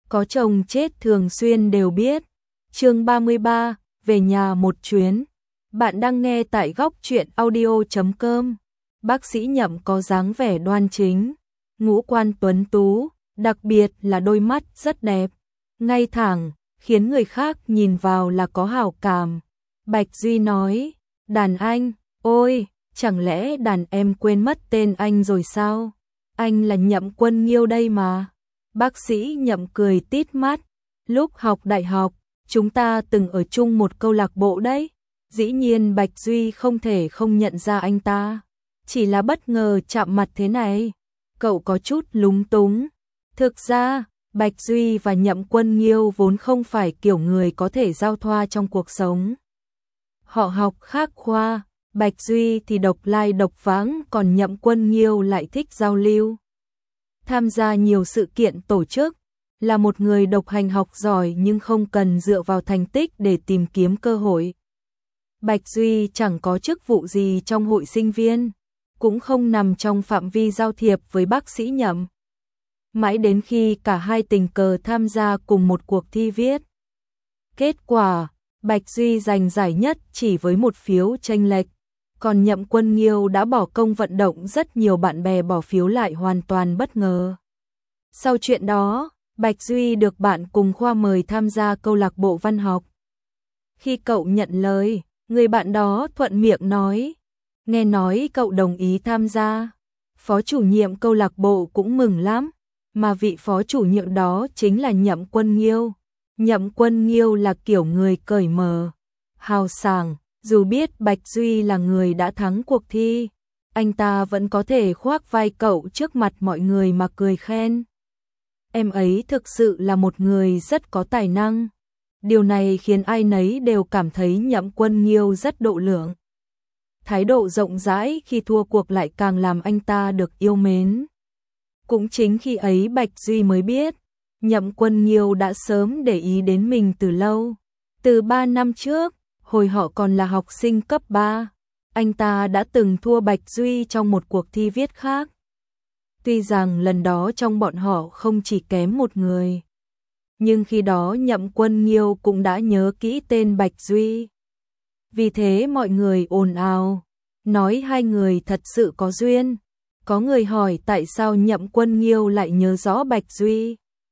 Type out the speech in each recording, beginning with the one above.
có chồng chết thường xuyên đều biết. Chương 33, về nhà một chuyến. Bạn đang nghe tại góc truyện audio.com. Bác sĩ Nhậm có dáng vẻ đoan chính, ngũ quan tuấn tú, đặc biệt là đôi mắt rất đẹp, ngay thẳng, khiến người khác nhìn vào là có hảo cảm. Bạch Duy nói, đàn anh, ôi, chẳng lẽ đàn em quên mất tên anh rồi sao? Anh là Nhậm Quân Nghiêu đây mà. Bác sĩ Nhậm cười tít mắt, lúc học đại học, chúng ta từng ở chung một câu lạc bộ đấy. Dĩ nhiên Bạch Duy không thể không nhận ra anh ta, chỉ là bất ngờ chạm mặt thế này, cậu có chút lúng túng. Thực ra, Bạch Duy và Nhậm Quân Nghiêu vốn không phải kiểu người có thể giao thoa trong cuộc sống. Họ học khác khoa, Bạch Duy thì độc lai độc vãng, còn Nhậm Quân Nghiêu lại thích giao lưu, tham gia nhiều sự kiện tổ chức, là một người độc hành học giỏi nhưng không cần dựa vào thành tích để tìm kiếm cơ hội. Bạch Duy chẳng có chức vụ gì trong hội sinh viên, cũng không nằm trong phạm vi giao thiệp với bác sĩ Nhậm. Mãi đến khi cả hai tình cờ tham gia cùng một cuộc thi viết. Kết quả, Bạch Duy giành giải nhất chỉ với một phiếu chênh lệch, còn Nhậm Quân Nghiêu đã bỏ công vận động rất nhiều bạn bè bỏ phiếu lại hoàn toàn bất ngờ. Sau chuyện đó, Bạch Duy được bạn cùng khoa mời tham gia câu lạc bộ văn học. Khi cậu nhận lời, người bạn đó thuận miệng nói, nghe nói cậu đồng ý tham gia. Phó chủ nhiệm câu lạc bộ cũng mừng lắm, mà vị phó chủ nhiệm đó chính là Nhậm Quân Nghiêu. Nhậm Quân Nghiêu là kiểu người cởi mở, hào sảng, dù biết Bạch Duy là người đã thắng cuộc thi, anh ta vẫn có thể khoác vai cậu trước mặt mọi người mà cười khen. Em ấy thực sự là một người rất có tài năng. Điều này khiến ai nấy đều cảm thấy Nhậm Quân Nghiêu rất độ lượng. Thái độ rộng rãi khi thua cuộc lại càng làm anh ta được yêu mến. Cũng chính khi ấy Bạch Duy mới biết, Nhậm Quân Nghiêu đã sớm để ý đến mình từ lâu. Từ 3 năm trước, hồi họ còn là học sinh cấp 3, anh ta đã từng thua Bạch Duy trong một cuộc thi viết khác. Tuy rằng lần đó trong bọn họ không chỉ kém một người, nhưng khi đó Nhậm Quân Nghiêu cũng đã nhớ kỹ tên Bạch Duy. Vì thế mọi người ồn ào, nói hai người thật sự có duyên. Có người hỏi tại sao Nhậm Quân Nghiêu lại nhớ rõ Bạch Duy.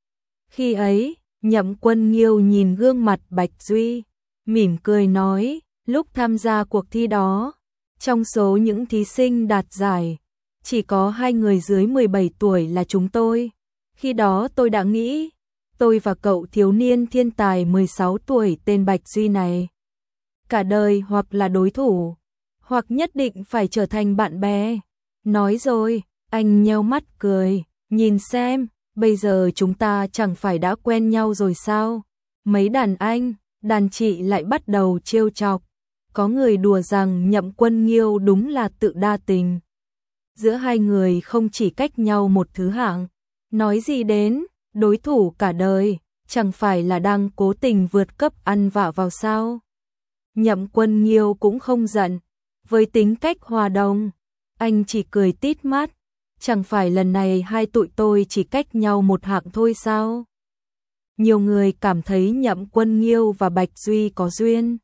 Khi ấy, Nhậm Quân Nghiêu nhìn gương mặt Bạch Duy, mỉm cười nói, lúc tham gia cuộc thi đó, trong số những thí sinh đạt giải, chỉ có 2 người dưới 17 tuổi là chúng tôi. Khi đó tôi đã nghĩ, tôi và cậu thiếu niên thiên tài 16 tuổi tên Bạch Duy này, cả đời hoặc là đối thủ, hoặc nhất định phải trở thành bạn bè. Nói rồi, anh nheo mắt cười, nhìn xem, bây giờ chúng ta chẳng phải đã quen nhau rồi sao? Mấy đàn anh, đàn chị lại bắt đầu trêu chọc. Có người đùa rằng Nhậm Quân Nghiêu đúng là tự đa tình. Giữa hai người không chỉ cách nhau một thứ hạng, nói gì đến đối thủ cả đời, chẳng phải là đang cố tình vượt cấp ăn vạ vào sao? Nhậm Quân Nghiêu cũng không giận, với tính cách hòa đồng, anh chỉ cười tít mắt, chẳng phải lần này hai tụi tôi chỉ cách nhau một hạng thôi sao? Nhiều người cảm thấy Nhậm Quân Nghiêu và Bạch Duy có duyên,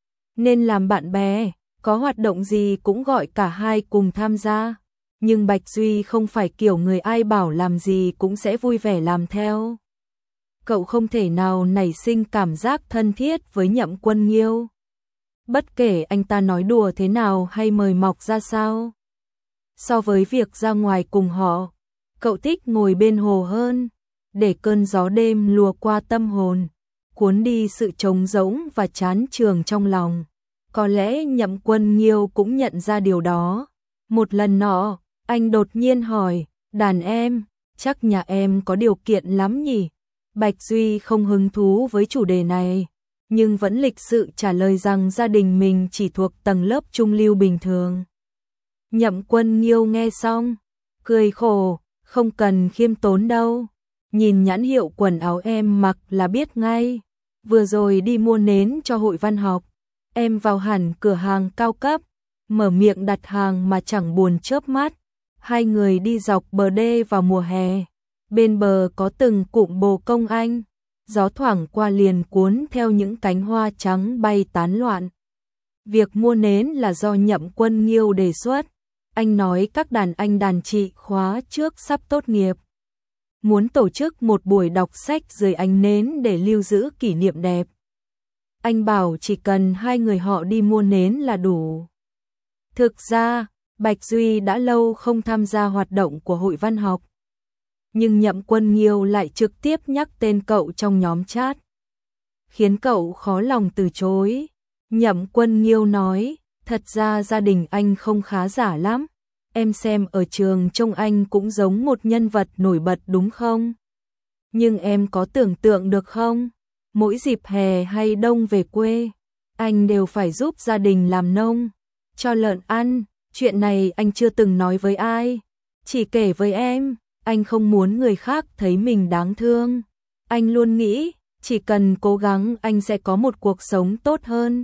nên làm bạn bè, có hoạt động gì cũng gọi cả hai cùng tham gia. Nhưng Bạch Duy không phải kiểu người ai bảo làm gì cũng sẽ vui vẻ làm theo. Cậu không thể nào nảy sinh cảm giác thân thiết với Nhậm Quân Nghiêu, bất kể anh ta nói đùa thế nào hay mời mọc ra sao. So với việc ra ngoài cùng họ, cậu thích ngồi bên hồ hơn, để cơn gió đêm lùa qua tâm hồn, cuốn đi sự trống rỗng và chán chường trong lòng. Có lẽ Nhậm Quân Nghiêu cũng nhận ra điều đó. Một lần nọ, anh đột nhiên hỏi, đàn em, chắc nhà em có điều kiện lắm nhỉ? Bạch Duy không hứng thú với chủ đề này, nhưng vẫn lịch sự trả lời rằng gia đình mình chỉ thuộc tầng lớp trung lưu bình thường. Nhậm Quân Nghiêu nghe xong, cười khổ, không cần khiêm tốn đâu. Nhìn nhãn hiệu quần áo em mặc là biết ngay. Vừa rồi đi mua nến cho hội văn học, em vào hẳn cửa hàng cao cấp, mở miệng đặt hàng mà chẳng buồn chớp mắt. Hai người đi dọc bờ đê vào mùa hè, Bên bờ có từng cụm bồ công anh, gió thoảng qua liền cuốn theo những cánh hoa trắng bay tán loạn. Việc mua nến là do Nhậm Quân Nghiêu đề xuất. Anh nói các đàn anh đàn chị khóa trước sắp tốt nghiệp, muốn tổ chức một buổi đọc sách dưới ánh nến để lưu giữ kỷ niệm đẹp. Anh bảo chỉ cần hai người họ đi mua nến là đủ. Thực ra, Bạch Duy đã lâu không tham gia hoạt động của hội văn học. Nhưng Nhậm Quân Nghiêu lại trực tiếp nhắc tên cậu trong nhóm chat, khiến cậu khó lòng từ chối. Nhậm Quân Nghiêu nói, thật ra gia đình anh không khá giả lắm. Em xem ở trường trông anh cũng giống một nhân vật nổi bật đúng không? Nhưng em có tưởng tượng được không? Mỗi dịp hè hay đông về quê, anh đều phải giúp gia đình làm nông, cho lợn ăn. Chuyện này anh chưa từng nói với ai, chỉ kể với em. Anh không muốn người khác thấy mình đáng thương. Anh luôn nghĩ, chỉ cần cố gắng anh sẽ có một cuộc sống tốt hơn.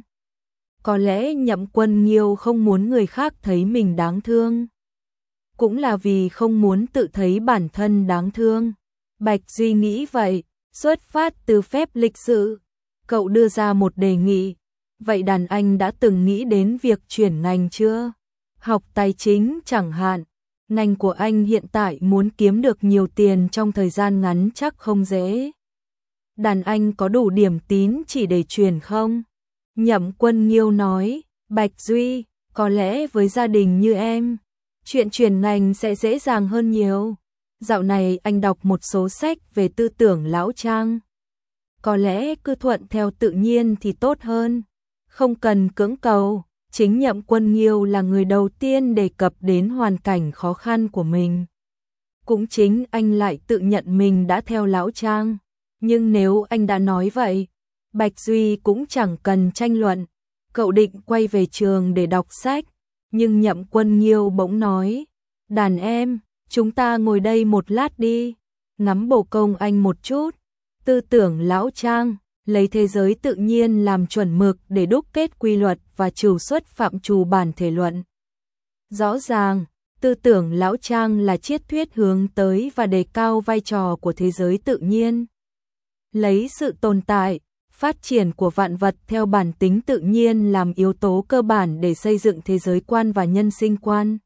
Có lẽ Nhậm Quân Nghiêu không muốn người khác thấy mình đáng thương, cũng là vì không muốn tự thấy bản thân đáng thương. Bạch Duy nghĩ vậy, xuất phát từ phép lịch sự, cậu đưa ra một đề nghị. Vậy đàn anh đã từng nghĩ đến việc chuyển ngành chưa? Học tài chính chẳng hạn. Ngành của anh hiện tại muốn kiếm được nhiều tiền trong thời gian ngắn chắc không dễ. Đàn anh có đủ điểm tín chỉ để chuyển không? Nhậm Quân Nghiêu nói, Bạch Duy, có lẽ với gia đình như em, chuyện chuyển ngành sẽ dễ dàng hơn nhiều. Dạo này anh đọc một số sách về tư tưởng lão Trang. Có lẽ cứ thuận theo tự nhiên thì tốt hơn, không cần cưỡng cầu. Chính Nhậm Quân Nghiêu là người đầu tiên đề cập đến hoàn cảnh khó khăn của mình. Cũng chính anh lại tự nhận mình đã theo lão Trang. Nhưng nếu anh đã nói vậy, Bạch Duy cũng chẳng cần tranh luận. Cậu định quay về trường để đọc sách, nhưng Nhậm Quân Nghiêu bỗng nói, đàn em, chúng ta ngồi đây một lát đi, ngắm bồ công anh một chút. Tư tưởng lão Trang, lấy thế giới tự nhiên làm chuẩn mực để đúc kết quy luật và trừu xuất phạm trù bản thể luận. Rõ ràng, tư tưởng lão Trang là triết thuyết hướng tới và đề cao vai trò của thế giới tự nhiên. Lấy sự tồn tại, phát triển của vạn vật theo bản tính tự nhiên làm yếu tố cơ bản để xây dựng thế giới quan và nhân sinh quan.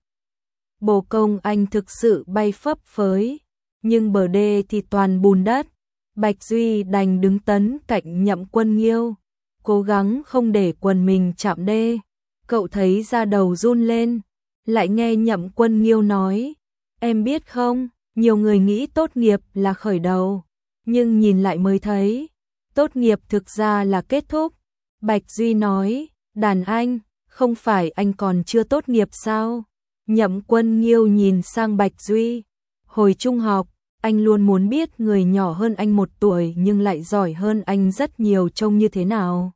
Bồ công anh thực sự bay phấp phới, nhưng bờ đê thì toàn bùn đất. Bạch Duy đành đứng tấn cạnh Nhậm Quân Nghiêu, cố gắng không để quần mình chạm đê. Cậu thấy da đầu run lên, lại nghe Nhậm Quân Nghiêu nói, em biết không, nhiều người nghĩ tốt nghiệp là khởi đầu, nhưng nhìn lại mới thấy, tốt nghiệp thực ra là kết thúc. Bạch Duy nói, đàn anh, không phải anh còn chưa tốt nghiệp sao? Nhậm Quân Nghiêu nhìn sang Bạch Duy, hồi trung học, anh luôn muốn biết người nhỏ hơn anh 1 tuổi nhưng lại giỏi hơn anh rất nhiều trông như thế nào.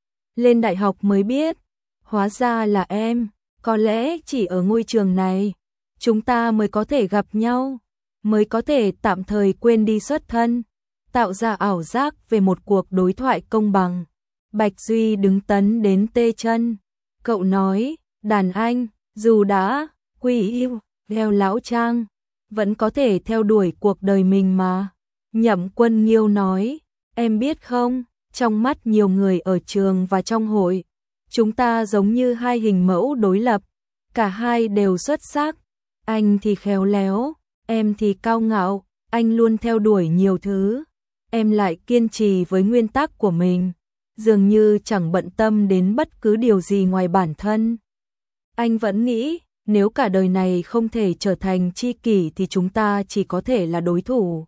Lên đại học mới biết, hóa ra là em, có lẽ chỉ ở ngôi trường này, chúng ta mới có thể gặp nhau, mới có thể tạm thời quên đi xuất thân, tạo ra ảo giác về một cuộc đối thoại công bằng. Bạch Duy đứng tấn đến tê chân, cậu nói, đàn anh, dù đã quy yêu theo lão Trang, vẫn có thể theo đuổi cuộc đời mình mà. Nhậm Quân Nghiêu nói, em biết không, trong mắt nhiều người ở trường và trong hội, chúng ta giống như hai hình mẫu đối lập, cả hai đều xuất sắc, anh thì khéo léo, em thì cao ngạo, anh luôn theo đuổi nhiều thứ, em lại kiên trì với nguyên tắc của mình, dường như chẳng bận tâm đến bất cứ điều gì ngoài bản thân. Anh vẫn nghĩ, nếu cả đời này không thể trở thành tri kỷ thì chúng ta chỉ có thể là đối thủ.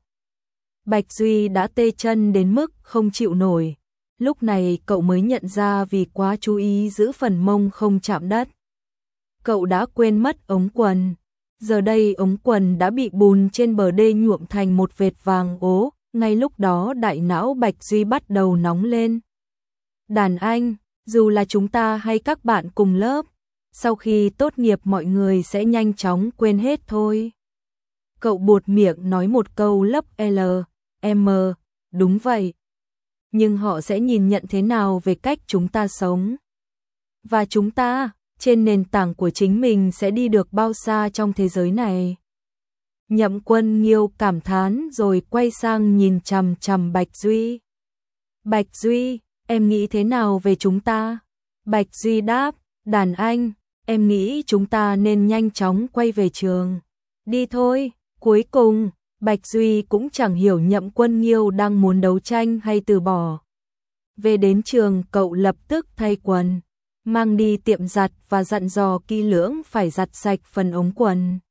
Bạch Duy đã tê chân đến mức không chịu nổi. Lúc này cậu mới nhận ra vì quá chú ý giữ phần mông không chạm đất, cậu đã quên mất ống quần. Giờ đây ống quần đã bị bùn trên bờ đê nhuộm thành một vệt vàng ố. Ngay lúc đó đại não Bạch Duy bắt đầu nóng lên. Đàn anh, dù là chúng ta hay các bạn cùng lớp, sau khi tốt nghiệp mọi người sẽ nhanh chóng quên hết thôi. Cậu buột miệng nói một câu lấp L, M, đúng vậy. Nhưng họ sẽ nhìn nhận thế nào về cách chúng ta sống? Và chúng ta, trên nền tảng của chính mình sẽ đi được bao xa trong thế giới này? Nhậm Quân Nghiêu cảm thán rồi quay sang nhìn chằm chằm Bạch Duy. Bạch Duy, em nghĩ thế nào về chúng ta? Bạch Duy đáp, đàn anh, em nghĩ chúng ta nên nhanh chóng quay về trường. Đi thôi. Cuối cùng, Bạch Duy cũng chẳng hiểu Nhậm Quân Nghiêu đang muốn đấu tranh hay từ bỏ. Về đến trường, cậu lập tức thay quần, mang đi tiệm giặt và dặn dò kỹ lưỡng phải giặt sạch phần ống quần.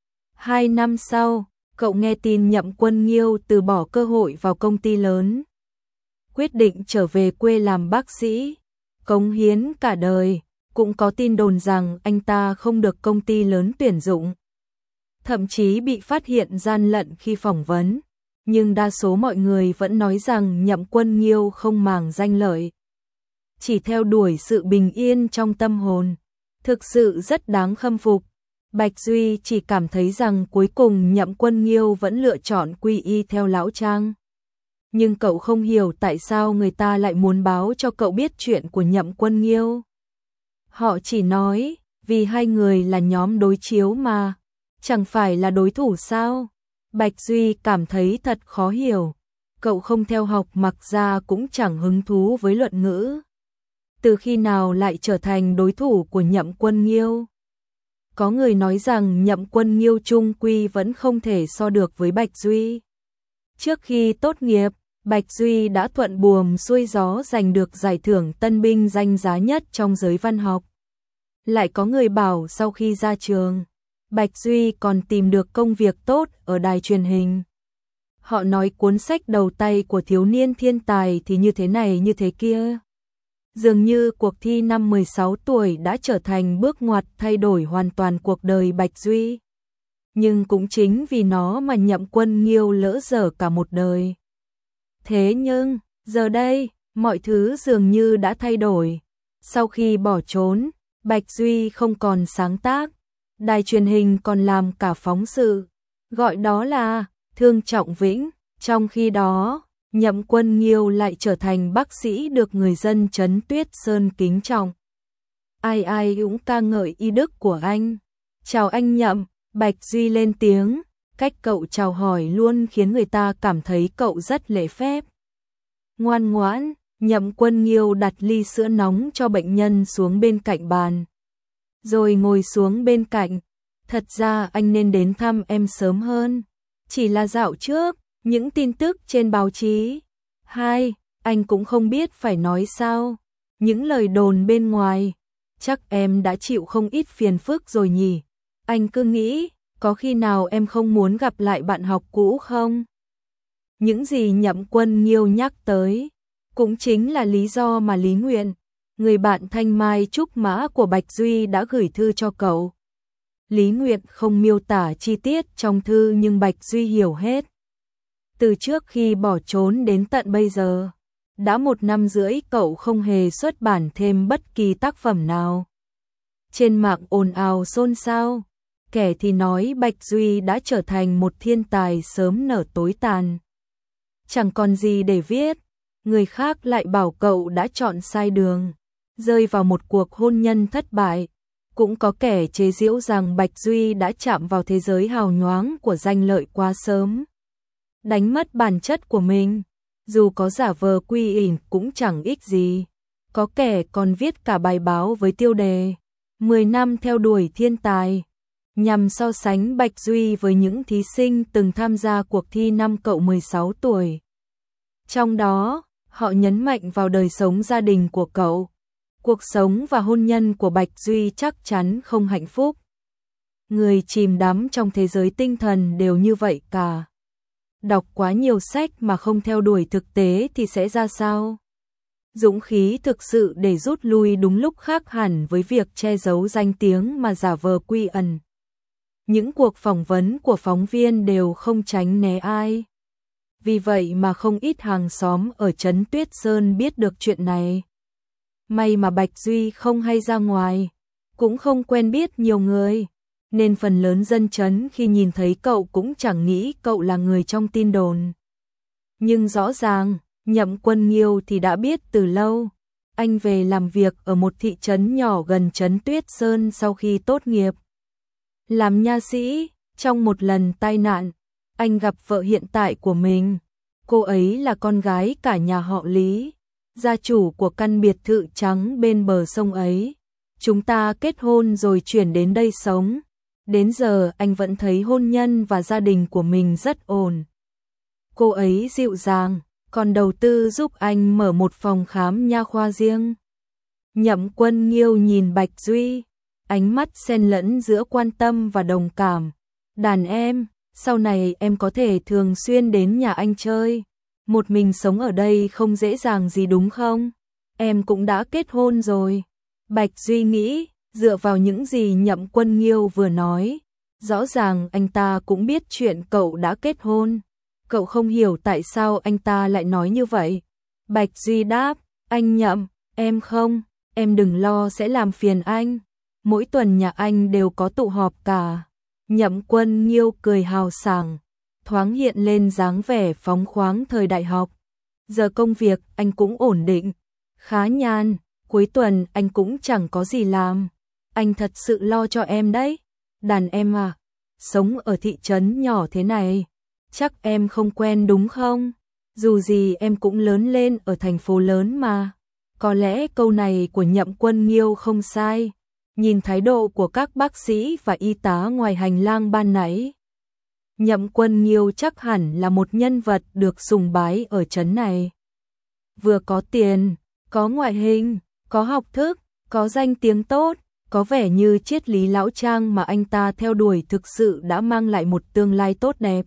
2 năm sau, cậu nghe tin Nhậm Quân Nghiêu từ bỏ cơ hội vào công ty lớn, quyết định trở về quê làm bác sĩ, cống hiến cả đời. Cũng có tin đồn rằng anh ta không được công ty lớn tuyển dụng, thậm chí bị phát hiện gian lận khi phỏng vấn, nhưng đa số mọi người vẫn nói rằng Nhậm Quân Nghiêu không màng danh lợi, chỉ theo đuổi sự bình yên trong tâm hồn, thực sự rất đáng khâm phục. Bạch Duy chỉ cảm thấy rằng cuối cùng Nhậm Quân Nghiêu vẫn lựa chọn quy y theo lão Trang. Nhưng cậu không hiểu tại sao người ta lại muốn báo cho cậu biết chuyện của Nhậm Quân Nghiêu. Họ chỉ nói, vì hai người là nhóm đối chiếu mà, chẳng phải là đối thủ sao? Bạch Duy cảm thấy thật khó hiểu, cậu không theo học mặc ra cũng chẳng hứng thú với luận ngữ. Từ khi nào lại trở thành đối thủ của Nhậm Quân Nghiêu? Có người nói rằng Nhậm Quân Nghiêu chung quy vẫn không thể so được với Bạch Duy. Trước khi tốt nghiệp, Bạch Duy đã thuận buồm xuôi gió giành được giải thưởng tân binh danh giá nhất trong giới văn học. Lại có người bảo sau khi ra trường, Bạch Duy còn tìm được công việc tốt ở đài truyền hình. Họ nói cuốn sách đầu tay của thiếu niên thiên tài thì như thế này như thế kia. Dường như cuộc thi năm 16 tuổi đã trở thành bước ngoặt thay đổi hoàn toàn cuộc đời Bạch Duy. Nhưng cũng chính vì nó mà Nhậm Quân Nghiêu lỡ dở cả một đời. Thế nhưng, giờ đây, mọi thứ dường như đã thay đổi. Sau khi bỏ trốn, Bạch Duy không còn sáng tác, đài truyền hình còn làm cả phóng sự, gọi đó là Thương Trọng Vĩnh. Trong khi đó, Nhậm Quân Nghiêu lại trở thành bác sĩ được người dân Trấn Tuyết Sơn kính trọng. Ai ai cũng ca ngợi y đức của anh. Chào anh Nhậm, Bạch Duy lên tiếng, cách cậu chào hỏi luôn khiến người ta cảm thấy cậu rất lễ phép. Ngoan ngoãn, Nhậm Quân Nghiêu đặt ly sữa nóng cho bệnh nhân xuống bên cạnh bàn, rồi ngồi xuống bên cạnh. Thật ra anh nên đến thăm em sớm hơn, chỉ là dạo trước, những tin tức trên báo chí. Anh cũng không biết phải nói sao, những lời đồn bên ngoài, chắc em đã chịu không ít phiền phức rồi nhỉ. Anh cứ nghĩ, có khi nào em không muốn gặp lại bạn học cũ không? Những gì Nhậm Quân Nghiêu nhắc tới, cũng chính là lý do mà Lý Nguyện, người bạn thanh mai trúc mã của Bạch Duy đã gửi thư cho cậu. Lý Nguyện không miêu tả chi tiết trong thư nhưng Bạch Duy hiểu hết. Từ trước khi bỏ trốn đến tận bây giờ, đã 1 năm rưỡi cậu không hề xuất bản thêm bất kỳ tác phẩm nào. Trên mạng ồn ào xôn xao, kẻ thì nói Bạch Duy đã trở thành một thiên tài sớm nở tối tàn, chẳng còn gì để viết. Người khác lại bảo cậu đã chọn sai đường, rơi vào một cuộc hôn nhân thất bại. Cũng có kẻ chế giễu rằng Bạch Duy đã chạm vào thế giới hào nhoáng của danh lợi quá sớm, đánh mất bản chất của mình, dù có giả vờ quy ỉn cũng chẳng ích gì. Có kẻ còn viết cả bài báo với tiêu đề 10 năm theo đuổi thiên tài, nhằm so sánh Bạch Duy với những thí sinh từng tham gia cuộc thi năm cậu 16 tuổi. Trong đó, họ nhấn mạnh vào đời sống gia đình của cậu. Cuộc sống và hôn nhân của Bạch Duy chắc chắn không hạnh phúc. Người chìm đắm trong thế giới tinh thần đều như vậy cả. Đọc quá nhiều sách mà không theo đuổi thực tế thì sẽ ra sao? Dũng khí thực sự để rút lui đúng lúc khác hẳn với việc che giấu danh tiếng mà giả vờ quy ẩn. Những cuộc phỏng vấn của phóng viên đều không tránh né ai. Vì vậy mà không ít hàng xóm ở Trấn Tuyết Sơn biết được chuyện này. May mà Bạch Duy không hay ra ngoài, cũng không quen biết nhiều người, nên phần lớn dân Trấn khi nhìn thấy cậu cũng chẳng nghĩ cậu là người trong tin đồn. Nhưng rõ ràng, Nhậm Quân Nghiêu thì đã biết từ lâu. Anh về làm việc ở một thị trấn nhỏ gần Trấn Tuyết Sơn sau khi tốt nghiệp. Làm nha sĩ, Trong một lần tai nạn, anh gặp vợ hiện tại của mình. Cô ấy là con gái cả nhà họ Lý, gia chủ của căn biệt thự trắng bên bờ sông ấy. Chúng ta kết hôn rồi chuyển đến đây sống. Đến giờ anh vẫn thấy hôn nhân và gia đình của mình rất ổn. Cô ấy dịu dàng, còn đầu tư giúp anh mở một phòng khám nha khoa riêng. Nhậm Quân Nghiêu nhìn Bạch Duy, ánh mắt xen lẫn giữa quan tâm và đồng cảm. Đàn em, sau này em có thể thường xuyên đến nhà anh chơi. Một mình sống ở đây không dễ dàng gì đúng không? Em cũng đã kết hôn rồi. Bạch Duy nghĩ, dựa vào những gì Nhậm Quân Nghiêu vừa nói, rõ ràng anh ta cũng biết chuyện cậu đã kết hôn. Cậu không hiểu tại sao anh ta lại nói như vậy. Bạch Duy đáp, anh Nhậm, em không, em đừng lo sẽ làm phiền anh. Mỗi tuần nhà anh đều có tụ họp cả. Nhậm Quân Nghiêu cười hào sảng, thoáng hiện lên dáng vẻ phóng khoáng thời đại học. Giờ công việc anh cũng ổn định, khá nhàn, cuối tuần anh cũng chẳng có gì làm. Anh thật sự lo cho em đấy. Đàn em à, sống ở thị trấn nhỏ thế này, chắc em không quen đúng không? Dù gì em cũng lớn lên ở thành phố lớn mà. Có lẽ câu này của Nhậm Quân Nghiêu không sai. Nhìn thái độ của các bác sĩ và y tá ngoài hành lang ban nãy, Nhậm Quân Nghiêu chắc hẳn là một nhân vật được sùng bái ở trấn này. Vừa có tiền, có ngoại hình, có học thức, có danh tiếng tốt, có vẻ như triết lý lão trang mà anh ta theo đuổi thực sự đã mang lại một tương lai tốt đẹp.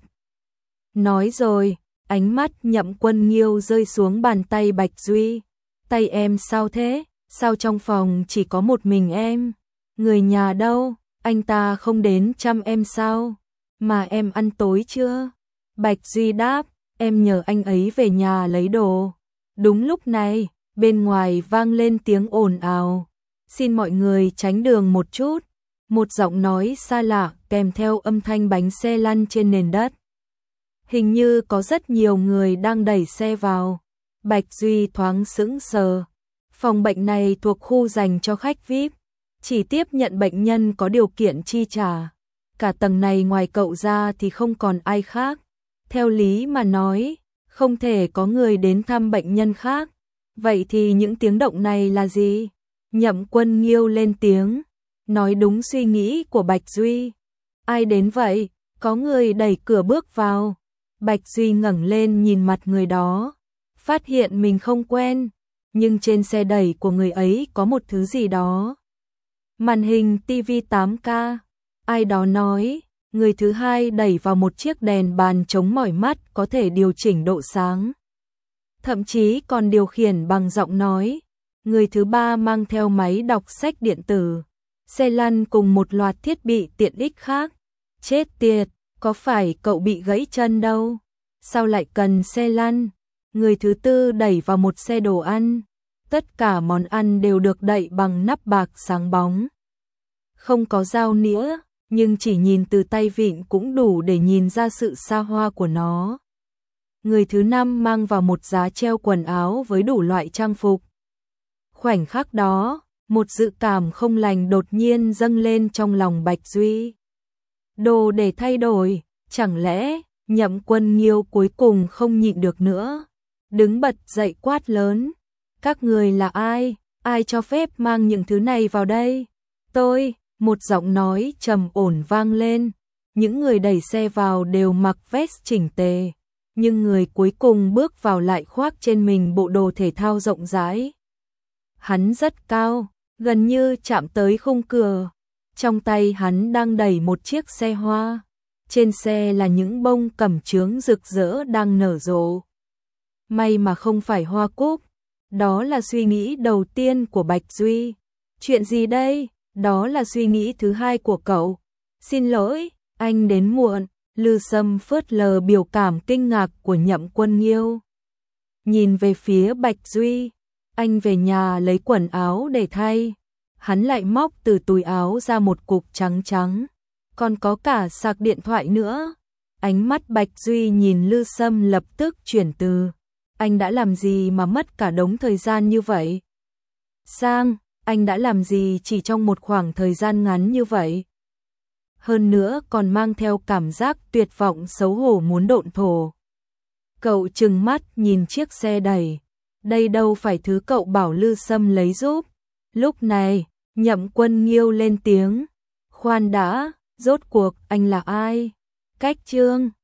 Nói rồi, ánh mắt Nhậm Quân Nghiêu rơi xuống bàn tay Bạch Duy. Tay em sao thế? Sao trong phòng chỉ có một mình em? Người nhà đâu? Anh ta không đến chăm em sao? Mà em ăn tối chưa? Bạch Duy đáp, em nhờ anh ấy về nhà lấy đồ. Đúng lúc này, bên ngoài vang lên tiếng ồn ào. Xin mọi người tránh đường một chút. Một giọng nói xa lạ kèm theo âm thanh bánh xe lăn trên nền đất. Hình như có rất nhiều người đang đẩy xe vào. Bạch Duy thoáng sững sờ. Phòng bệnh này thuộc khu dành cho khách VIP, chỉ tiếp nhận bệnh nhân có điều kiện chi trả. Cả tầng này ngoài cậu ra thì không còn ai khác. Theo lý mà nói, không thể có người đến thăm bệnh nhân khác. Vậy thì những tiếng động này là gì? Nhậm Quân Nghiêu lên tiếng, nói đúng suy nghĩ của Bạch Duy. Ai đến vậy? Có người đẩy cửa bước vào. Bạch Duy ngẩng lên nhìn mặt người đó, phát hiện mình không quen, nhưng trên xe đẩy của người ấy có một thứ gì đó. Màn hình TV 8K, ai đó nói, người thứ hai đẩy vào một chiếc đèn bàn chống mỏi mắt có thể điều chỉnh độ sáng. Thậm chí còn điều khiển bằng giọng nói. Người thứ ba mang theo máy đọc sách điện tử, xe lăn cùng một loạt thiết bị tiện ích khác. Chết tiệt, có phải cậu bị gãy chân đâu? Sao lại cần xe lăn? Người thứ tư đẩy vào một xe đồ ăn. Tất cả món ăn đều được đậy bằng nắp bạc sáng bóng. Không có dao nĩa, nhưng chỉ nhìn từ tay vịn cũng đủ để nhìn ra sự xa hoa của nó. Người thứ năm mang vào một giá treo quần áo với đủ loại trang phục. Khoảnh khắc đó, một dự cảm không lành đột nhiên dâng lên trong lòng Bạch Duy. Đồ để thay đổi, chẳng lẽ Nhậm Quân Nghiêu cuối cùng không nhịn được nữa, đứng bật dậy quát lớn. Các người là ai? Ai cho phép mang những thứ này vào đây? Tôi, một giọng nói trầm ổn vang lên. Những người đẩy xe vào đều mặc vest chỉnh tề, nhưng người cuối cùng bước vào lại khoác trên mình bộ đồ thể thao rộng rãi. Hắn rất cao, gần như chạm tới khung cửa. Trong tay hắn đang đẩy một chiếc xe hoa. Trên xe là những bông cẩm chướng rực rỡ đang nở rộ. May mà không phải hoa cúc. Đó là suy nghĩ đầu tiên của Bạch Duy. Chuyện gì đây? Đó là suy nghĩ thứ hai của cậu. Xin lỗi, anh đến muộn. Lư Sâm phớt lờ biểu cảm kinh ngạc của Nhậm Quân Nghiêu. Nhìn về phía Bạch Duy, anh về nhà lấy quần áo để thay. Hắn lại móc từ túi áo ra một cục trắng trắng. Còn có cả sạc điện thoại nữa. Ánh mắt Bạch Duy nhìn Lư Sâm lập tức chuyển từ. Anh đã làm gì mà mất cả đống thời gian như vậy? Sang, anh đã làm gì chỉ trong một khoảng thời gian ngắn như vậy? hơn nữa còn mang theo cảm giác tuyệt vọng xấu hổ muốn độn thổ. Cậu trừng mắt nhìn chiếc xe đẩy, đây đâu phải thứ cậu bảo Lư Sâm lấy giúp. Lúc này, Nhậm Quân Nghiêu lên tiếng, khoan đã, rốt cuộc anh là ai? Cách Trương